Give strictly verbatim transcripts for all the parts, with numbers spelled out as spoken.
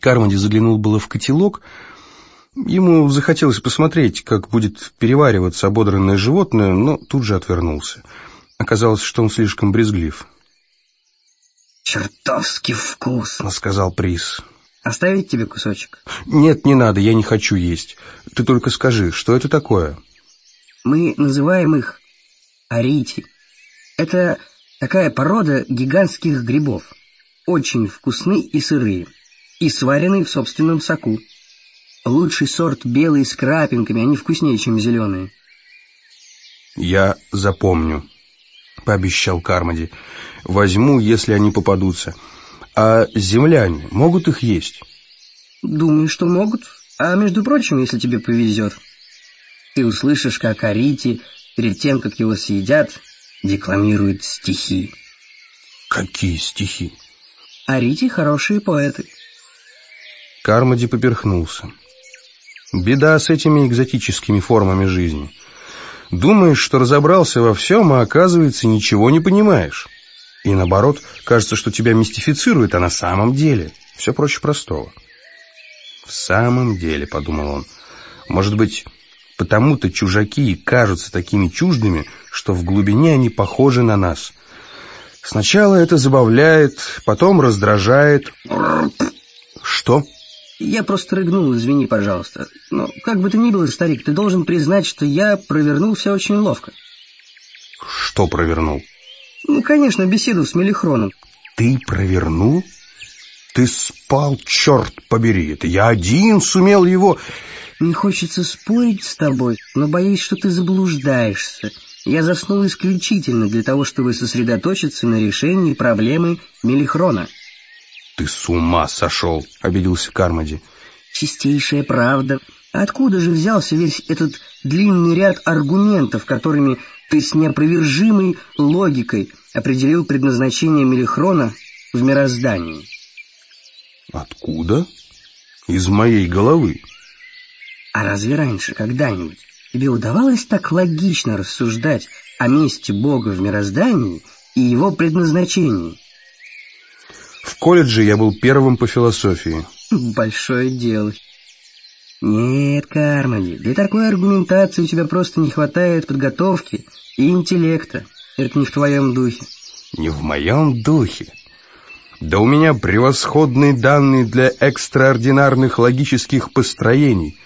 Кармоди заглянул было в котелок. Ему захотелось посмотреть, как будет перевариваться ободранное животное, но тут же отвернулся. Оказалось, что он слишком брезглив. «Чертовски вкусно», — сказал Приз. «Оставить тебе кусочек?» «Нет, не надо, я не хочу есть. Ты только скажи, что это такое?» «Мы называем их арити. Это такая порода гигантских грибов. Очень вкусны и сырые, и сваренные в собственном соку. Лучший сорт белые с крапинками, они вкуснее, чем зеленые». «Я запомню», — пообещал Кармоди. «Возьму, если они попадутся. А земляне могут их есть?» «Думаю, что могут. А между прочим, если тебе повезет, ты услышишь, как арити, перед тем, как его съедят, декламирует стихи». «Какие стихи?» «Арити — хорошие поэты». Кармоди поперхнулся. Беда с этими экзотическими формами жизни. Думаешь, что разобрался во всем, а оказывается, ничего не понимаешь. И наоборот, кажется, что тебя мистифицирует, а на самом деле все проще простого. «В самом деле», — подумал он, — «может быть, потому-то чужаки кажутся такими чуждыми, что в глубине они похожи на нас. Сначала это забавляет, потом раздражает». «Что?» «Я просто рыгнул, извини, пожалуйста. Но как бы то ни было, старик, ты должен признать, что я провернул все очень ловко». «Что провернул?» «Ну, конечно, беседу с Мелихроном». «Ты провернул? Ты спал, черт побери, это я один сумел его...» «Не хочется спорить с тобой, но боюсь, что ты заблуждаешься. Я заснул исключительно для того, чтобы сосредоточиться на решении проблемы Мелихрона». «Ты с ума сошел», — обиделся Кармоди. «Чистейшая правда. Откуда же взялся весь этот длинный ряд аргументов, которыми ты с неопровержимой логикой определил предназначение Мелихрона в мироздании?» «Откуда? Из моей головы». «А разве раньше когда-нибудь тебе удавалось так логично рассуждать о месте Бога в мироздании и его предназначении?» «В колледже я был первым по философии». «Большое дело». «Нет, Кармоди, для такой аргументации у тебя просто не хватает подготовки и интеллекта. Это не в твоем духе». «Не в моем духе? Да у меня превосходные данные для экстраординарных логических построений».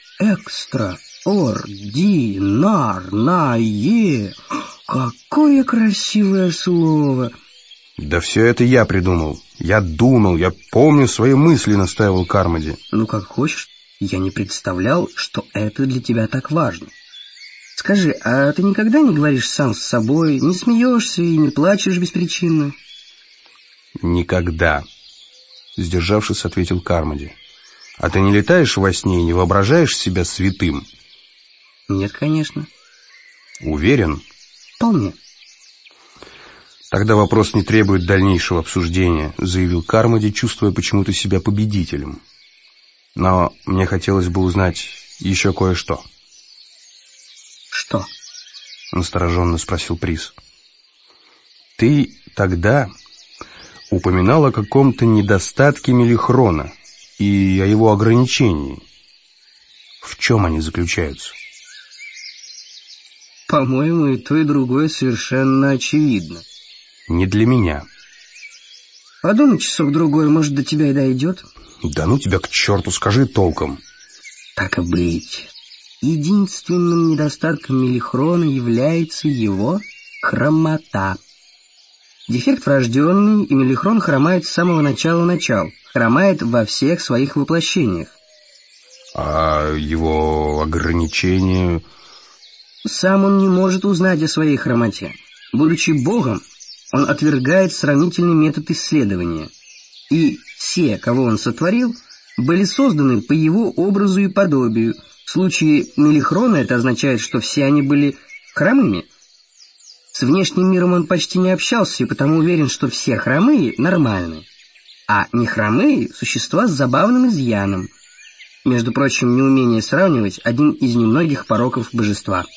«Экстраординарное! Какое красивое слово!» «Да все это я придумал. Я думал, я помню свои мысли», — настаивал Кармоди. «Ну, как хочешь. Я не представлял, что это для тебя так важно. Скажи, а ты никогда не говоришь сам с собой, не смеешься и не плачешь беспричинно?» «Никогда», — сдержавшись, ответил Кармоди. «А ты не летаешь во сне и не воображаешь себя святым?» «Нет, конечно». «Уверен?» «Вполне». «Тогда вопрос не требует дальнейшего обсуждения», — заявил Кармоди, чувствуя почему-то себя победителем. «Но мне хотелось бы узнать еще кое-что». «Что?» — настороженно спросил Приз. «Ты тогда упоминал о каком-то недостатке Мелихрона и о его ограничении. В чем они заключаются?» «По-моему, и то, и другое совершенно очевидно». «Не для меня». «Подумай часок-другой, может, до тебя и дойдет». «Да ну тебя к черту, скажи толком». «Так и быть. Единственным недостатком Мелихрона является его хромота. Дефект врожденный, и Мелихрон хромает с самого начала-начал, хромает во всех своих воплощениях». «А его ограничения?» «Сам он не может узнать о своей хромоте. Будучи Богом, он отвергает сравнительный метод исследования. И все, кого он сотворил, были созданы по его образу и подобию. В случае Мелихрона это означает, что все они были хромыми. С внешним миром он почти не общался, и потому уверен, что все хромые нормальны, а нехромые — существа с забавным изъяном. Между прочим, неумение сравнивать — один из немногих пороков божества.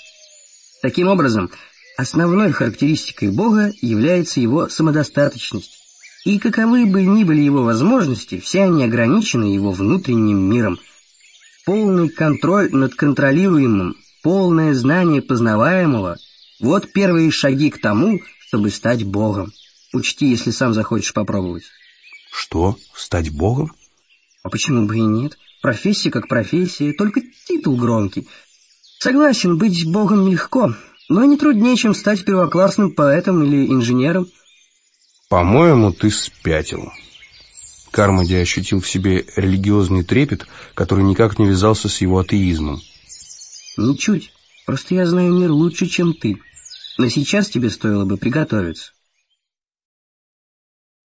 Таким образом, основной характеристикой Бога является его самодостаточность. И каковы бы ни были его возможности, все они ограничены его внутренним миром. Полный контроль над контролируемым, полное знание познаваемого — вот первые шаги к тому, чтобы стать Богом. Учти, если сам захочешь попробовать. Что? Стать Богом? А почему бы и нет? Профессия как профессия, только титул громкий. Согласен, быть Богом легко, но не труднее, чем стать первоклассным поэтом или инженером. По-моему, ты спятил. Кармоди ощутил в себе религиозный трепет, который никак не вязался с его атеизмом. Ничуть. Просто я знаю мир лучше, чем ты. Но сейчас тебе стоило бы приготовиться.